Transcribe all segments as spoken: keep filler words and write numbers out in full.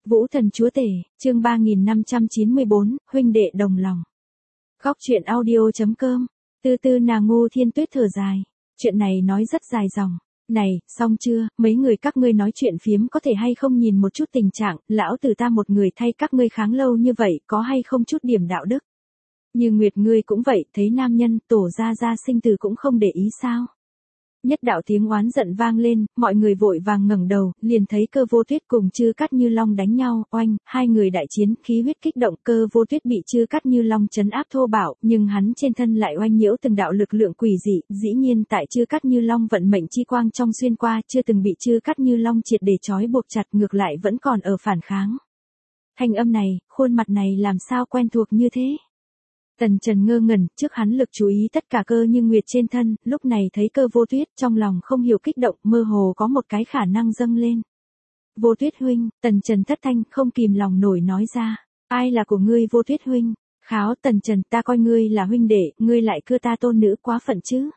Vũ thần chúa tể, chương ba nghìn năm trăm chín mươi bốn, huynh đệ đồng lòng. Góc truyện audio.com, từ từ nàng Ngô Thiên Tuyết thở dài. Chuyện này nói rất dài dòng. Này, xong chưa, mấy người các ngươi nói chuyện phiếm có thể hay không nhìn một chút tình trạng, lão tử ta một người thay các ngươi kháng lâu như vậy, có hay không chút điểm đạo đức. Như Nguyệt ngươi cũng vậy, thấy nam nhân, tổ ra ra sinh tử cũng không để ý sao. Nhất đạo tiếng oán giận vang lên, mọi người vội vàng ngẩng đầu, liền thấy Cơ Vô Tuyết cùng Chư Cát Như Long đánh nhau, oanh, hai người đại chiến, khí huyết kích động, Cơ Vô Tuyết bị Chư Cát Như Long trấn áp thô bạo, nhưng hắn trên thân lại oanh nhiễu từng đạo lực lượng quỷ dị, dĩ nhiên tại Chư Cát Như Long vận mệnh chi quang trong xuyên qua, chưa từng bị Chư Cát Như Long triệt để trói buộc chặt, ngược lại vẫn còn ở phản kháng. Thanh âm này, khuôn mặt này làm sao quen thuộc như thế? Tần Trần ngơ ngẩn, trước hắn lực chú ý tất cả Cơ Như Nguyệt trên thân, lúc này thấy Cơ Vô Tuyết, trong lòng không hiểu kích động, mơ hồ có một cái khả năng dâng lên. Vô Tuyết huynh, Tần Trần thất thanh, không kìm lòng nổi nói ra, ai là của ngươi Vô Tuyết huynh? Kháo Tần Trần, ta coi ngươi là huynh đệ, ngươi lại cưa ta tôn nữ quá phận chứ?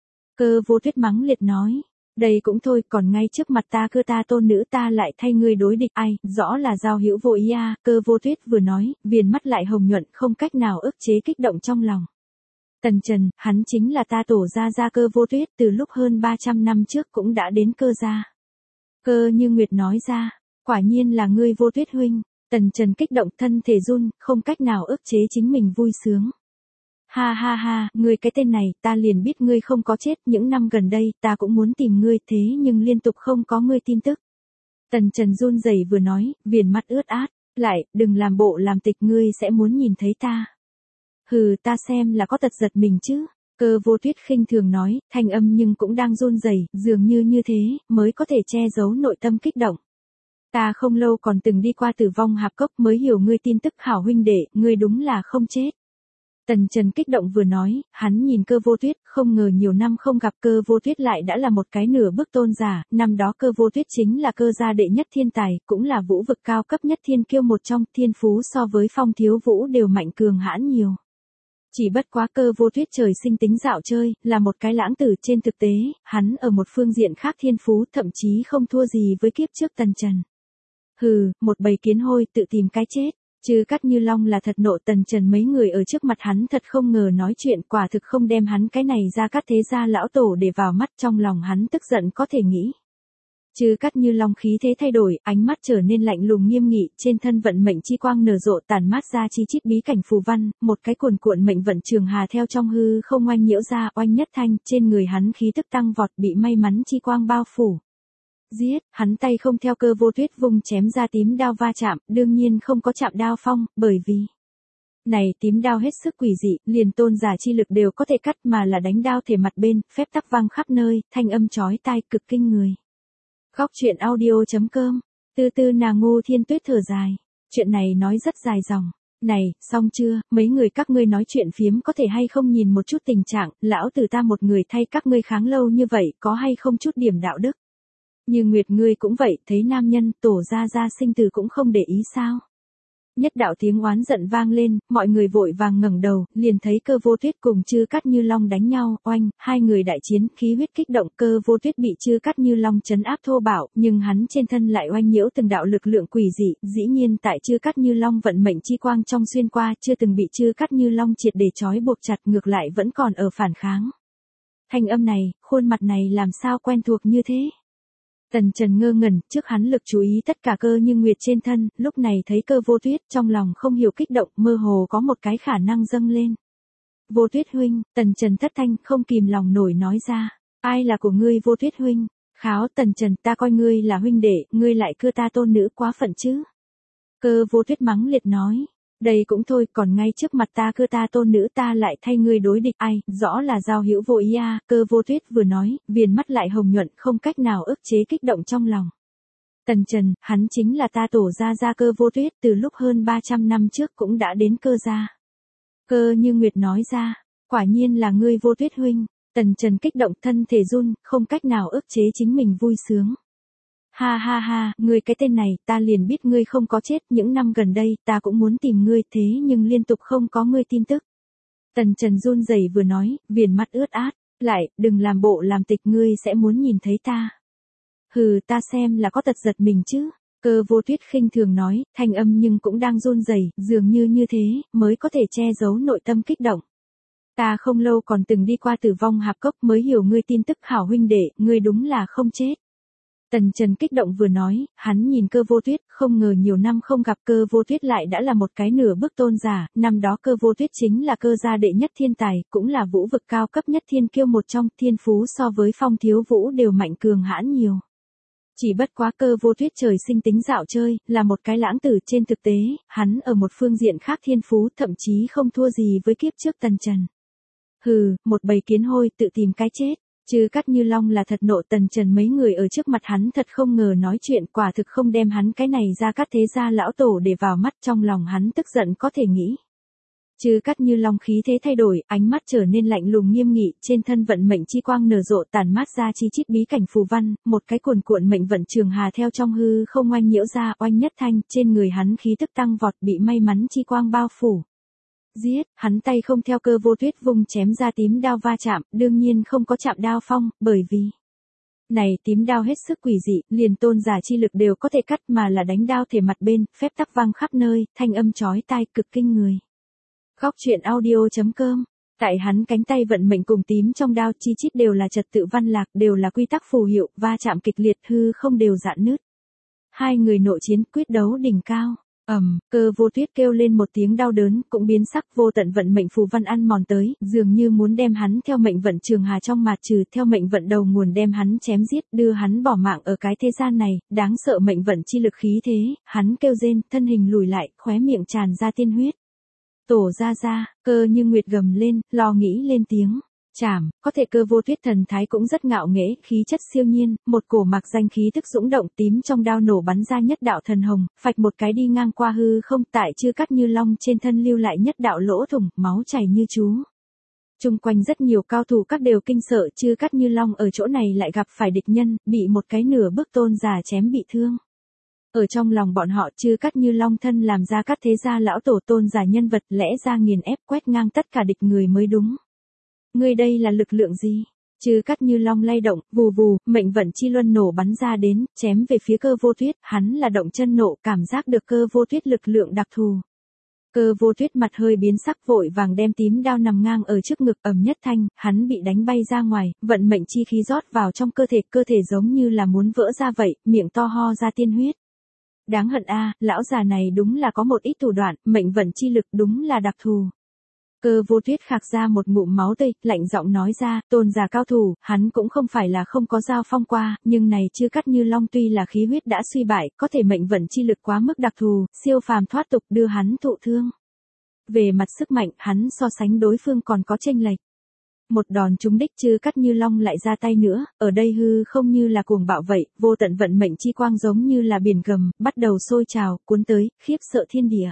Cơ Vô Tuyết mắng liệt nói. Đây cũng thôi, còn ngay trước mặt ta cưa ta tôn nữ ta lại thay ngươi đối địch, ai, rõ là giao hữu vô ý a. Cơ Vô Tuyết vừa nói, viền mắt lại hồng nhuận, không cách nào ức chế kích động trong lòng. Tần Trần, hắn chính là ta tổ gia gia Cơ Vô Tuyết, từ lúc hơn ba trăm năm trước cũng đã đến Cơ gia. Cơ Như Nguyệt nói ra, quả nhiên là ngươi Vô Tuyết huynh. Tần Trần kích động thân thể run, không cách nào ức chế chính mình vui sướng. Ha ha ha, ngươi cái tên này, ta liền biết ngươi không có chết, những năm gần đây, ta cũng muốn tìm ngươi, thế nhưng liên tục không có ngươi tin tức. Tần Trần run rẩy vừa nói, viền mắt ướt át, lại, đừng làm bộ làm tịch, ngươi sẽ muốn nhìn thấy ta. Hừ, ta xem là có tật giật mình chứ. Cơ Vô Tuyết khinh thường nói, thanh âm nhưng cũng đang run rẩy, dường như như thế, mới có thể che giấu nội tâm kích động. Ta không lâu còn từng đi qua Tử Vong Hạp Cốc mới hiểu ngươi tin tức, hảo huynh đệ, ngươi đúng là không chết. Tần Trần kích động vừa nói, hắn nhìn Cơ Vô Tuyết, không ngờ nhiều năm không gặp Cơ Vô Tuyết lại đã là một cái nửa bước tôn giả, năm đó Cơ Vô Tuyết chính là Cơ gia đệ nhất thiên tài, cũng là vũ vực cao cấp nhất thiên kiêu một trong, thiên phú so với Phong Thiếu Vũ đều mạnh cường hãn nhiều. Chỉ bất quá Cơ Vô Tuyết trời sinh tính dạo chơi, là một cái lãng tử, trên thực tế, hắn ở một phương diện khác thiên phú thậm chí không thua gì với kiếp trước Tần Trần. Hừ, một bầy kiến hôi tự tìm cái chết. Chư Cát Như Long là thật nộ, Tần Trần mấy người ở trước mặt hắn thật không ngờ nói chuyện, quả thực không đem hắn cái này ra Cát thế gia lão tổ để vào mắt, trong lòng hắn tức giận có thể nghĩ. Chư Cát Như Long khí thế thay đổi, ánh mắt trở nên lạnh lùng nghiêm nghị, trên thân vận mệnh chi quang nở rộ tản mát ra chi chít bí cảnh phù văn, một cái cuồn cuộn mệnh vận trường hà theo trong hư không oanh nhiễu ra, oanh nhất thanh, trên người hắn khí tức tăng vọt, bị may mắn chi quang bao phủ. Giết, hắn tay không theo Cơ Vô Tuyết vung chém ra tím đao va chạm, đương nhiên không có chạm đao phong, bởi vì này tím đao hết sức quỷ dị, liền tôn giả chi lực đều có thể cắt, mà là đánh đao thể mặt bên, phép tắc vang khắp nơi, thanh âm chói tai cực kinh người. Góc truyện audio.com, từ từ nàng Ngô Thiên Tuyết thở dài. Chuyện này nói rất dài dòng. Này, xong chưa, mấy người các ngươi nói chuyện phiếm có thể hay không nhìn một chút tình trạng, lão tử ta một người thay các ngươi kháng lâu như vậy, có hay không chút điểm đạo đức. Như Nguyệt ngươi cũng vậy, thấy nam nhân, tổ ra ra sinh tử cũng không để ý sao. Nhất đạo tiếng oán giận vang lên, mọi người vội vàng ngẩng đầu, liền thấy Cơ Vô Tuyết cùng Chư Cát Như Long đánh nhau, oanh, hai người đại chiến, khí huyết kích động, Cơ Vô Tuyết bị Chư Cát Như Long trấn áp thô bạo, nhưng hắn trên thân lại oanh nhiễu từng đạo lực lượng quỷ dị, dĩ nhiên tại Chư Cát Như Long vận mệnh chi quang trong xuyên qua, chưa từng bị Chư Cát Như Long triệt để trói buộc chặt, ngược lại vẫn còn ở phản kháng. Thanh âm này, khuôn mặt này làm sao quen thuộc như thế? Tần Trần ngơ ngẩn, trước hắn lực chú ý tất cả Cơ Như Nguyệt trên thân, lúc này thấy Cơ Vô Tuyết, trong lòng không hiểu kích động, mơ hồ có một cái khả năng dâng lên. Vô Tuyết huynh, Tần Trần thất thanh, không kìm lòng nổi nói ra, ai là của ngươi Vô Tuyết huynh? Kháo Tần Trần, ta coi ngươi là huynh đệ, ngươi lại cưa ta tôn nữ quá phận chứ? Cơ Vô Tuyết mắng liệt nói. Đây cũng thôi, còn ngay trước mặt ta cưa ta tôn nữ ta lại thay ngươi đối địch, ai, rõ là giao hữu vô ý a. Cơ Vô Tuyết vừa nói, viền mắt lại hồng nhuận, không cách nào ức chế kích động trong lòng. Tần Trần, hắn chính là ta tổ gia gia Cơ Vô Tuyết, từ lúc hơn ba trăm năm trước cũng đã đến Cơ gia. Cơ Như Nguyệt nói ra, quả nhiên là ngươi Vô Tuyết huynh. Tần Trần kích động thân thể run, không cách nào ức chế chính mình vui sướng. Ha ha ha, ngươi cái tên này, ta liền biết ngươi không có chết, những năm gần đây, ta cũng muốn tìm ngươi, thế nhưng liên tục không có ngươi tin tức. Tần Trần run rẩy vừa nói, viền mắt ướt át, lại, đừng làm bộ làm tịch, ngươi sẽ muốn nhìn thấy ta. Hừ, ta xem là có tật giật mình chứ. Cơ Vô Tuyết khinh thường nói, thanh âm nhưng cũng đang run rẩy, dường như như thế, mới có thể che giấu nội tâm kích động. Ta không lâu còn từng đi qua Tử Vong Hạp Cốc mới hiểu ngươi tin tức hảo huynh đệ, ngươi đúng là không chết. Tần Trần kích động vừa nói, hắn nhìn Cơ Vô Tuyết, không ngờ nhiều năm không gặp Cơ Vô Tuyết lại đã là một cái nửa bước tôn giả, năm đó Cơ Vô Tuyết chính là Cơ gia đệ nhất thiên tài, cũng là vũ vực cao cấp nhất thiên kiêu một trong, thiên phú so với Phong Thiếu Vũ đều mạnh cường hãn nhiều. Chỉ bất quá Cơ Vô Tuyết trời sinh tính dạo chơi, là một cái lãng tử, trên thực tế, hắn ở một phương diện khác thiên phú thậm chí không thua gì với kiếp trước Tần Trần. Hừ, một bầy kiến hôi tự tìm cái chết. Trư Cát Như Long là thật nộ, Tần Trần mấy người ở trước mặt hắn thật không ngờ nói chuyện, quả thực không đem hắn cái này ra Cát thế gia lão tổ để vào mắt, trong lòng hắn tức giận có thể nghĩ. Trư Cát Như Long khí thế thay đổi, ánh mắt trở nên lạnh lùng nghiêm nghị, trên thân vận mệnh chi quang nở rộ tản mát ra chi chít bí cảnh phù văn, một cái cuồn cuộn mệnh vận trường hà theo trong hư không oanh nhiễu ra, oanh nhất thanh, trên người hắn khí tức tăng vọt, bị may mắn chi quang bao phủ. Giết, hắn tay không theo Cơ Vô Tuyết vung chém ra tím đao va chạm, đương nhiên không có chạm đao phong, bởi vì này tím đao hết sức quỷ dị, liền tôn giả chi lực đều có thể cắt, mà là đánh đao thể mặt bên, phép tắc vang khắp nơi, thanh âm chói tai cực kinh người. Góc truyện audio chấm com. Tại hắn cánh tay vận mệnh cùng tím trong đao chi chít đều là trật tự văn lạc, đều là quy tắc phù hiệu, va chạm kịch liệt, hư không đều dạn nứt. Hai người nội chiến quyết đấu đỉnh cao. Ầm, um, Cơ Vô Tuyết kêu lên một tiếng đau đớn, cũng biến sắc, vô tận vận mệnh phù văn ăn mòn tới, dường như muốn đem hắn theo mệnh vận trường hà trong mạt trừ, theo mệnh vận đầu nguồn đem hắn chém giết, đưa hắn bỏ mạng ở cái thế gian này, đáng sợ mệnh vận chi lực khí thế, hắn kêu rên, thân hình lùi lại, khóe miệng tràn ra tiên huyết. Tổ ra ra, Cơ Như Nguyệt gầm lên, lo nghĩ lên tiếng. Chảm, có thể Cơ Vô Tuyết thần thái cũng rất ngạo nghễ, khí chất siêu nhiên, một cổ mạc danh khí tức dũng động, tím trong đao nổ bắn ra nhất đạo thần hồng, phạch một cái đi ngang qua hư không, tại Trư Cát Như Long trên thân lưu lại nhất đạo lỗ thủng, máu chảy như chú. Chung quanh rất nhiều cao thủ các đều kinh sợ, Trư Cát Như Long ở chỗ này lại gặp phải địch nhân, bị một cái nửa bước tôn giả chém bị thương. Ở trong lòng bọn họ, Trư Cát Như Long thân làm ra các thế gia lão tổ tôn giả nhân vật, lẽ ra nghiền ép quét ngang tất cả địch người mới đúng. Ngươi đây là lực lượng gì? Trư Cát Như Long lay động, vù vù, mệnh vận chi luân nổ bắn ra đến, chém về phía Cơ Vô Tuyết, hắn là động chân nộ, cảm giác được Cơ Vô Tuyết lực lượng đặc thù. Cơ Vô Tuyết mặt hơi biến sắc, vội vàng đem tím đao nằm ngang ở trước ngực, ầm nhất thanh, hắn bị đánh bay ra ngoài, vận mệnh chi khí rót vào trong cơ thể, cơ thể giống như là muốn vỡ ra vậy, miệng to ho ra tiên huyết. Đáng hận a, lão già này đúng là có một ít thủ đoạn, mệnh vận chi lực đúng là đặc thù. Cơ Vô Tuyết khạc ra một ngụm máu tươi, lạnh giọng nói ra, tôn giả cao thủ, hắn cũng không phải là không có giao phong qua, nhưng này Trư Cát Như Long tuy là khí huyết đã suy bại, có thể mệnh vận chi lực quá mức đặc thù, siêu phàm thoát tục đưa hắn thụ thương. Về mặt sức mạnh, hắn so sánh đối phương còn có chênh lệch. Một đòn trúng đích, Trư Cát Như Long lại ra tay nữa, ở đây hư không như là cuồng bạo vậy, vô tận vận mệnh chi quang giống như là biển gầm, bắt đầu sôi trào, cuốn tới, khiếp sợ thiên địa.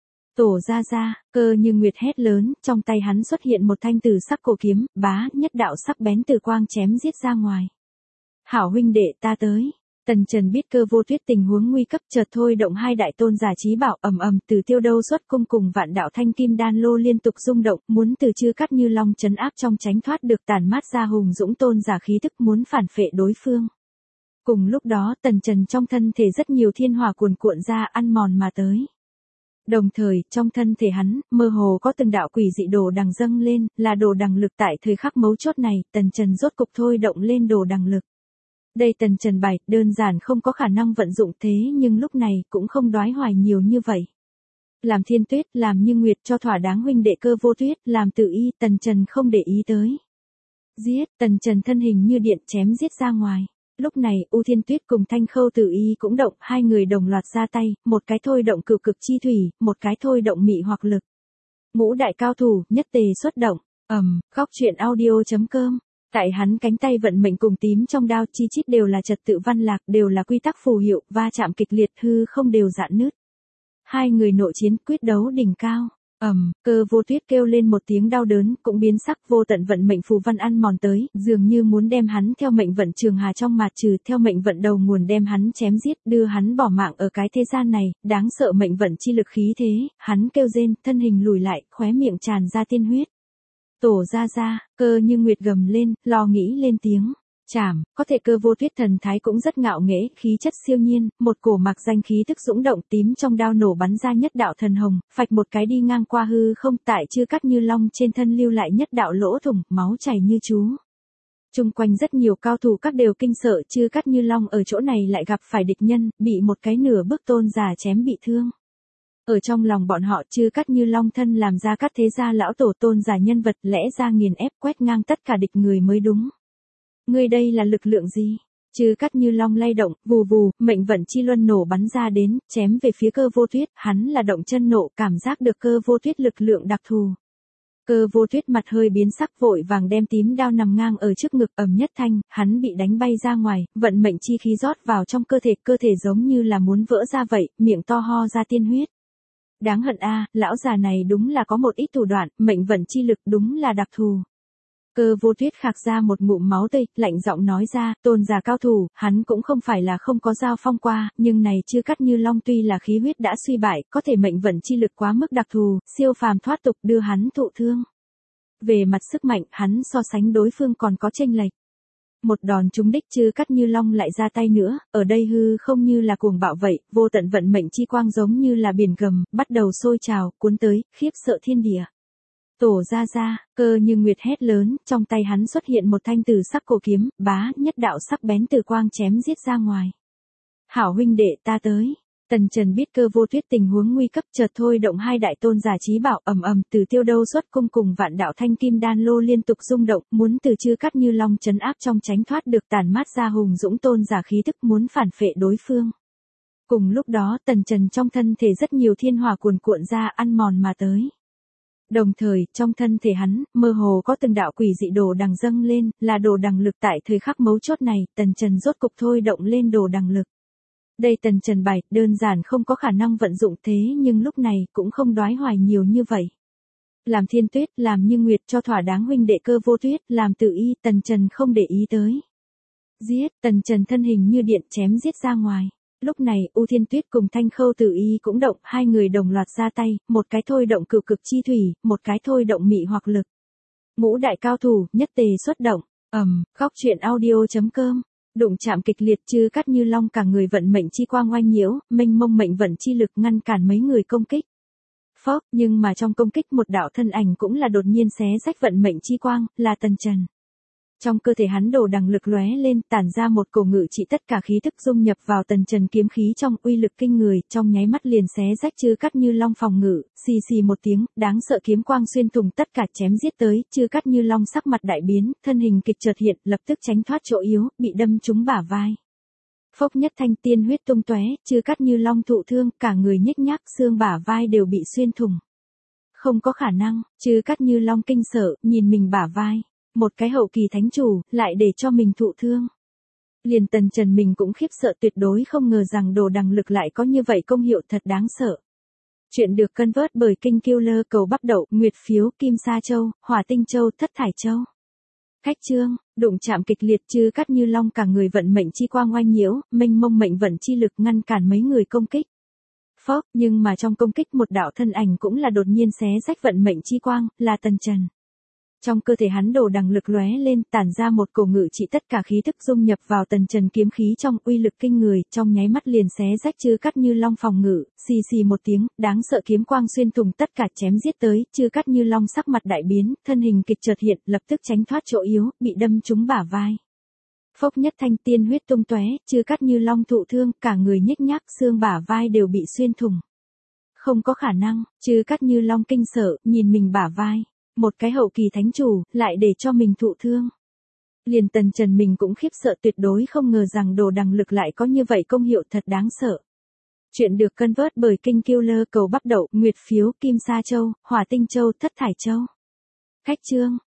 Tổ ra ra, Cơ Như Nguyệt hét lớn, trong tay hắn xuất hiện một thanh tử sắc cổ kiếm, bá, nhất đạo sắc bén từ quang chém giết ra ngoài. Hảo huynh đệ ta tới. Tần Trần biết Cơ Vô Tuyết tình huống nguy cấp, chợt thôi động hai đại tôn giả chí bảo, ầm ầm, từ Tiêu Đâu xuất cung cùng vạn đạo thanh kim đan lô liên tục rung động, muốn từ Trư Cát Như Long trấn áp trong tránh thoát được tàn mát ra hùng dũng tôn giả khí tức, muốn phản phệ đối phương. Cùng lúc đó, Tần Trần trong thân thể rất nhiều thiên hỏa cuồn cuộn ra, ăn mòn mà tới. Đồng thời, trong thân thể hắn, mơ hồ có từng đạo quỷ dị đồ đằng dâng lên, là đồ đằng lực. Tại thời khắc mấu chốt này, Tần Trần rốt cục thôi động lên đồ đằng lực. Đây Tần Trần bài, đơn giản không có khả năng vận dụng, thế nhưng lúc này cũng không đoái hoài nhiều như vậy. Làm Thiên Tuyết, làm Như Nguyệt cho thỏa đáng huynh đệ Cơ Vô Tuyết, làm Tự Y, Tần Trần không để ý tới. Giết, Tần Trần thân hình như điện chém giết ra ngoài. Lúc này, U Thiên Tuyết cùng Thanh Khâu Tử Y cũng động, hai người đồng loạt ra tay, một cái thôi động cửu cực chi thủy, một cái thôi động mị hoặc lực. Ngũ đại cao thủ, nhất tề xuất động. Ầm, um, góc truyện audio chấm com. Tại hắn cánh tay vận mệnh cùng tím trong đao chi chít đều là trật tự văn lạc, đều là quy tắc phù hiệu, va chạm kịch liệt, hư không đều dạn nứt. Hai người nội chiến quyết đấu đỉnh cao. Ầm, um, Cơ Vô Tuyết kêu lên một tiếng đau đớn, cũng biến sắc, vô tận vận mệnh phù văn ăn mòn tới, dường như muốn đem hắn theo mệnh vận trường hà trong mạt trừ, theo mệnh vận đầu nguồn đem hắn chém giết, đưa hắn bỏ mạng ở cái thế gian này, đáng sợ mệnh vận chi lực khí thế, hắn kêu rên, thân hình lùi lại, khóe miệng tràn ra tiên huyết. Tổ ra ra, Cơ Như Nguyệt gầm lên, lo nghĩ lên tiếng. Chảm, có thể Cơ Vô Tuyết thần thái cũng rất ngạo nghễ, khí chất siêu nhiên, một cổ mạc danh khí tức dũng động, tím trong đao nổ bắn ra nhất đạo thần hồng, phạch một cái đi ngang qua hư không, tại Chư Cát Như Long trên thân lưu lại nhất đạo lỗ thủng, máu chảy như chú. Chung quanh rất nhiều cao thủ các đều kinh sợ, Chư Cát Như Long ở chỗ này lại gặp phải địch nhân, bị một cái nửa bước tôn giả chém bị thương. Ở trong lòng bọn họ, Chư Cát Như Long thân làm ra các thế gia lão tổ tôn giả nhân vật, lẽ ra nghiền ép quét ngang tất cả địch người mới đúng. Ngươi đây là lực lượng gì? Chư Cát Như Long lay động, vù vù, mệnh vận chi luân nổ bắn ra đến, chém về phía Cơ Vô Tuyết, hắn là động chân nộ, cảm giác được Cơ Vô Tuyết lực lượng đặc thù. Cơ Vô Tuyết mặt hơi biến sắc, vội vàng đem tím đao nằm ngang ở trước ngực, ầm nhất thanh, hắn bị đánh bay ra ngoài, vận mệnh chi khí rót vào trong cơ thể, cơ thể giống như là muốn vỡ ra vậy, miệng to ho ra tiên huyết. Đáng hận a, lão già này đúng là có một ít thủ đoạn, mệnh vận chi lực đúng là đặc thù. Cơ Vô Tuyết khạc ra một ngụm máu tươi, lạnh giọng nói ra, tôn giả cao thủ, hắn cũng không phải là không có giao phong qua, nhưng này Chư Cát Như Long tuy là khí huyết đã suy bại, có thể mệnh vận chi lực quá mức đặc thù, siêu phàm thoát tục đưa hắn thụ thương. Về mặt sức mạnh, hắn so sánh đối phương còn có chênh lệch. Một đòn trúng đích, Chư Cát Như Long lại ra tay nữa, ở đây hư không như là cuồng bạo vậy, vô tận vận mệnh chi quang giống như là biển gầm, bắt đầu sôi trào, cuốn tới, khiếp sợ thiên địa. Tổ ra ra, Cơ Như Nguyệt hét lớn, trong tay hắn xuất hiện một thanh tử sắc cổ kiếm, bá, nhất đạo sắc bén từ quang chém giết ra ngoài. Hảo huynh đệ, ta tới. Tần Trần biết Cơ Vô Tuyết tình huống nguy cấp, chợt thôi động hai đại tôn giả chí bảo, ầm ầm, từ Tiêu Đâu xuất cung cùng vạn đạo thanh kim đan lô liên tục rung động, muốn từ Chư Cát Như Long trấn áp trong tránh thoát được tản mát ra hùng dũng tôn giả khí tức, muốn phản phệ đối phương. Cùng lúc đó, Tần Trần trong thân thể rất nhiều thiên hỏa cuồn cuộn ra, ăn mòn mà tới. Đồng thời, trong thân thể hắn, mơ hồ có từng đạo quỷ dị đồ đằng dâng lên, là đồ đằng lực. Tại thời khắc mấu chốt này, Tần Trần rốt cục thôi động lên đồ đằng lực. Đây Tần Trần bài, đơn giản không có khả năng vận dụng thế, nhưng lúc này cũng không đoái hoài nhiều như vậy. Làm Thiên Tuyết, làm Như Nguyệt cho thỏa đáng huynh đệ Cơ Vô Tuyết, làm Tự Y, Tần Trần không để ý tới. Giết, Tần Trần thân hình như điện chém giết ra ngoài. Lúc này, U Thiên Tuyết cùng Thanh Khâu Tử Y cũng động, hai người đồng loạt ra tay, một cái thôi động cửu cực chi thủy, một cái thôi động mị hoặc lực. Ngũ đại cao thủ, nhất tề xuất động, ầm, góc truyện audio chấm com. Đụng chạm kịch liệt, Chư Cát Như Long cả người vận mệnh chi quang oanh nhiễu, mênh mông mệnh vận chi lực ngăn cản mấy người công kích. Phốc, nhưng mà trong công kích một đạo thân ảnh cũng là đột nhiên xé rách vận mệnh chi quang, là Tần Trần. Trong cơ thể hắn đồ đằng lực lóe lên, tản ra một cổ ngự trị tất cả khí thức dung nhập vào Tần Trần kiếm khí trong, uy lực kinh người, trong nháy mắt liền xé rách Chư Cát Như Long phòng ngự, xì xì một tiếng, đáng sợ kiếm quang xuyên thủng tất cả chém giết tới, Chư Cát Như Long sắc mặt đại biến, thân hình kịch chợt hiện, lập tức tránh thoát chỗ yếu, bị đâm trúng bả vai. Phốc nhất thanh tiên huyết tung tóe, Chư Cát Như Long thụ thương, cả người nhếch nhác, xương bả vai đều bị xuyên thủng. Không có khả năng, Chư Cát Như Long kinh sợ, nhìn mình bả vai. Một cái hậu kỳ thánh chủ, lại để cho mình thụ thương. Liền Tần Trần mình cũng khiếp sợ, tuyệt đối không ngờ rằng đồ đằng lực lại có như vậy công hiệu, thật đáng sợ. Chuyện được cân vớt bởi Kinh Killer, cầu bắp đậu, nguyệt phiếu, kim sa châu, hỏa tinh châu, thất thải châu. Cách chương, đụng chạm kịch liệt, Chư Cát Như Long cả người vận mệnh chi quang oanh nhiễu, mênh mông mệnh vận chi lực ngăn cản mấy người công kích. Phốc, nhưng mà trong công kích một đạo thân ảnh cũng là đột nhiên xé rách vận mệnh chi quang, là Tần Trần. Trong cơ thể hắn đồ đằng lực lóe lên, tản ra một cổ ngự trị tất cả khí thức dung nhập vào Tần Trần kiếm khí trong, uy lực kinh người, trong nháy mắt liền xé rách Chư Cát Như Long phòng ngự, xì xì một tiếng, đáng sợ kiếm quang xuyên thủng tất cả chém giết tới, Chư Cát Như Long sắc mặt đại biến, thân hình kịch chợt hiện, lập tức tránh thoát chỗ yếu, bị đâm trúng bả vai. Phốc nhất thanh tiên huyết tung tóe, Chư Cát Như Long thụ thương, cả người nhếch nhác, xương bả vai đều bị xuyên thủng. Không có khả năng, Chư Cát Như Long kinh sợ, nhìn mình bả vai. Một cái hậu kỳ thánh chủ, lại để cho mình thụ thương. Liền Tần Trần mình cũng khiếp sợ, tuyệt đối không ngờ rằng đồ đằng lực lại có như vậy công hiệu, thật đáng sợ. Chuyện được cân vớt bởi Kinh Killer, cầu bắp đậu, nguyệt phiếu, kim sa châu, hỏa tinh châu, thất thải châu. Cách chương,